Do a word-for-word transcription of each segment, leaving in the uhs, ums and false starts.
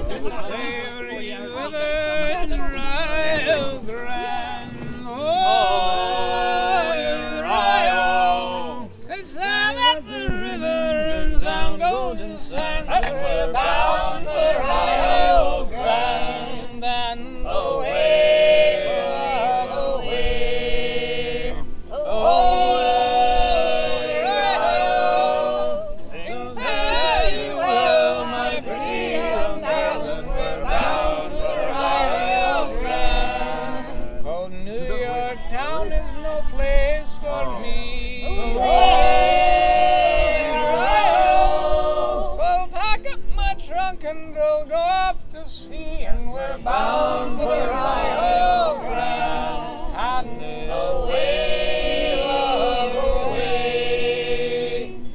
Savory River and Rio Grande. Oh, Rio. It's down at the river and down Golden Sand. We're bound for Rio Grande and away, away. Oh, Rio. Sing fare you well, my pretty young darling. We're bound for Rio Grande. Oh, New York town is no place for me. And we'll go off to sea, and we're bound for Rio Grande. And away, love, away,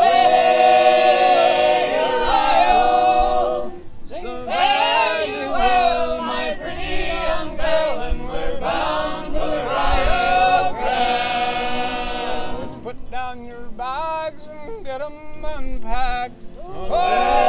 away, Rio. Sing fare you well, my pretty young belle, and we're bound for Rio Grande. Let's put down your bags and get 'em unpacked. Oh,